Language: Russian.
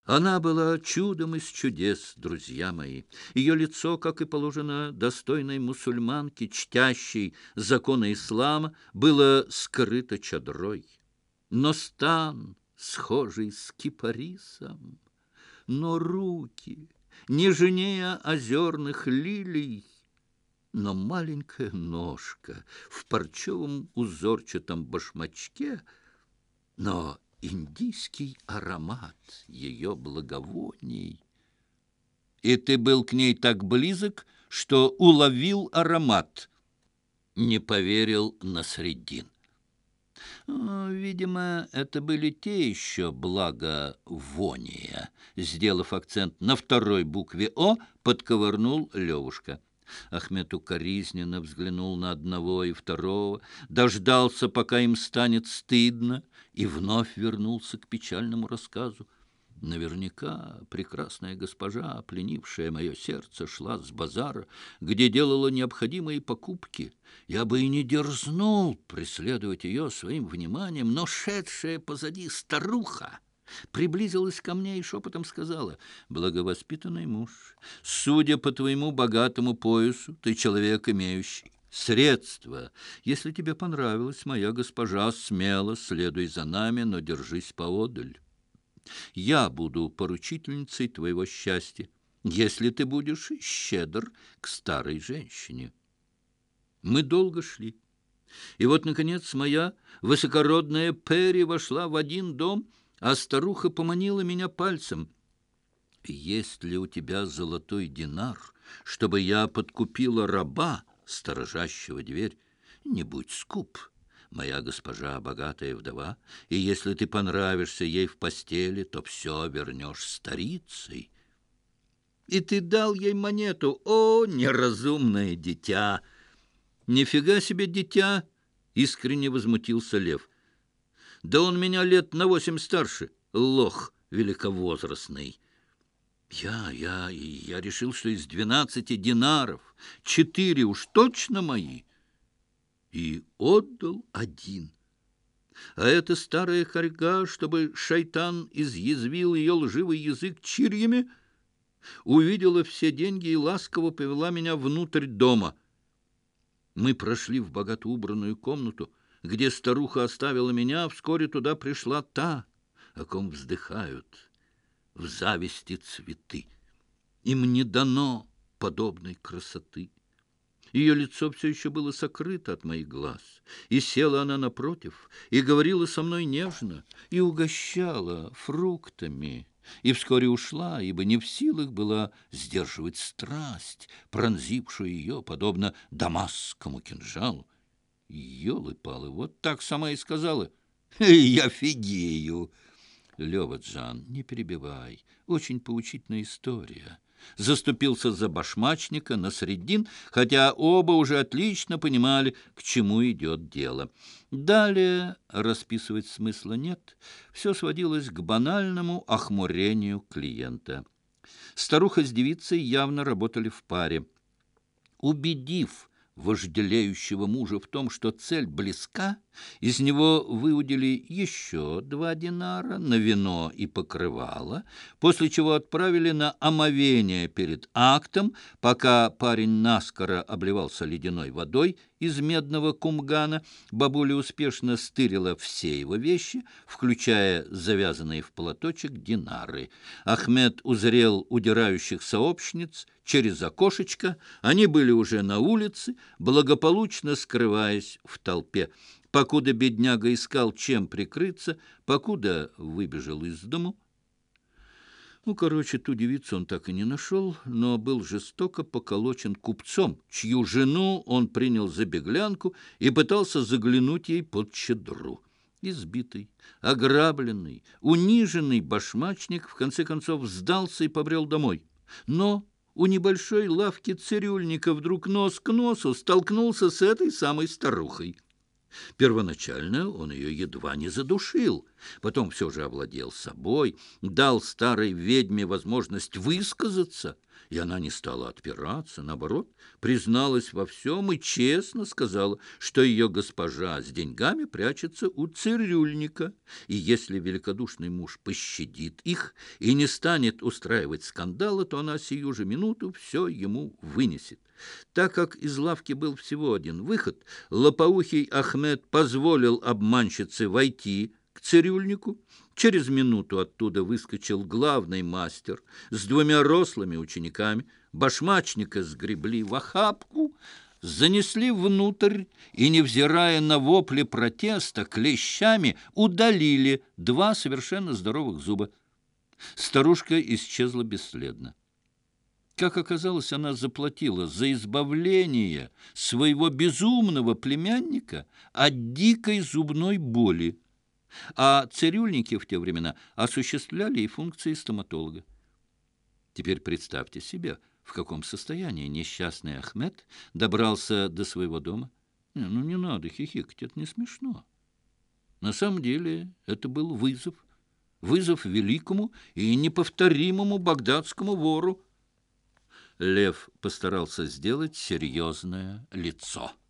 Она была чудом из чудес, друзья мои. Ее лицо, как и положено достойной мусульманке, чтящей законы ислама, было скрыто чадрой. Но стан, схожий с кипарисом, но руки, нежнее озерных лилий, но маленькая ножка в парчевом узорчатом башмачке, но индийский аромат ее благовоний. И ты был к ней так близок, что уловил аромат, не поверил Насреддин. Видимо, это были те еще благовония. Сделав акцент на второй букве «О», подковырнул Левушка. Ахмед укоризненно взглянул на одного и второго, дождался, пока им станет стыдно, и вновь вернулся к печальному рассказу. Наверняка прекрасная госпожа, пленившая мое сердце, шла с базара, где делала необходимые покупки. Я бы и не дерзнул преследовать ее своим вниманием, но шедшая позади старуха приблизилась ко мне и шепотом сказала: «Благовоспитанный муж, судя по твоему богатому поясу, ты человек, имеющий средства. Если тебе понравилась моя госпожа, смело следуй за нами, но держись поодаль. Я буду поручительницей твоего счастья, если ты будешь щедр к старой женщине». Мы долго шли. И вот, наконец, моя высокородная Перри вошла в один дом, а старуха поманила меня пальцем. «Есть ли у тебя золотой динар, чтобы я подкупила раба, сторожащего дверь? Не будь скуп. Моя госпожа богатая вдова, и если ты понравишься ей в постели, то все вернешь старицей». «И ты дал ей монету? О, неразумное дитя!» «Нифига себе, дитя!» — искренне возмутился Лев. «Да он меня лет на 8 старше, лох великовозрастный. Я решил, что из 12 динаров 4 уж точно мои, и отдал 1. А эта старая хорьга, чтобы шайтан изъязвил ее лживый язык чирьями, увидела все деньги и ласково повела меня внутрь дома. Мы прошли в богато убранную комнату, где старуха оставила меня, а вскоре туда пришла та, о ком вздыхают в зависти цветы. Им не дано подобной красоты. Ее лицо все еще было сокрыто от моих глаз, и села она напротив, и говорила со мной нежно, и угощала фруктами, и вскоре ушла, ибо не в силах была сдерживать страсть, пронзившую ее, подобно дамасскому кинжалу. Ёлы-палы, вот так сама и сказала. «Я фигею!» «Лёва-Джан, не перебивай, очень поучительная история». Заступился за башмачника Насреддин, хотя оба уже отлично понимали, к чему идет дело. Далее расписывать смысла нет, все сводилось к банальному охмурению клиента. Старуха с девицей явно работали в паре. Убедив вожделеющего мужа в том, что цель близка, из него выудили еще 2 динара на вино и покрывало, после чего отправили на омовение перед актом, пока парень наскоро обливался ледяной водой из медного кумгана. Бабуля успешно стырила все его вещи, включая завязанные в платочек динары. Ахмед узрел удирающих сообщниц через окошечко. Они были уже на улице, благополучно скрываясь в толпе. Покуда бедняга искал, чем прикрыться, покуда выбежал из дому. Ту девицу он так и не нашел, но был жестоко поколочен купцом, чью жену он принял за беглянку и пытался заглянуть ей под чадру. Избитый, ограбленный, униженный башмачник в конце концов сдался и побрел домой. Но у небольшой лавки цирюльника вдруг нос к носу столкнулся с этой самой старухой. Первоначально он ее едва не задушил, потом все же овладел собой, дал старой ведьме возможность высказаться, и она не стала отпираться, наоборот, призналась во всем и честно сказала, что ее госпожа с деньгами прячется у цирюльника, и если великодушный муж пощадит их и не станет устраивать скандала, то она сию же минуту все ему вынесет. Так как из лавки был всего один выход, лопоухий Ахмед позволил обманщице войти к цирюльнику. Через минуту оттуда выскочил главный мастер с двумя рослыми учениками. Башмачника сгребли в охапку, занесли внутрь и, невзирая на вопли протеста, клещами удалили два совершенно здоровых зуба. Старушка исчезла бесследно. Как оказалось, она заплатила за избавление своего безумного племянника от дикой зубной боли, а цирюльники в те времена осуществляли и функции стоматолога. Теперь представьте себе, в каком состоянии несчастный Ахмед добрался до своего дома. Ну, не надо хихикать, это не смешно. На самом деле это был вызов. Вызов великому и неповторимому багдадскому вору. Лев постарался сделать серьезное лицо.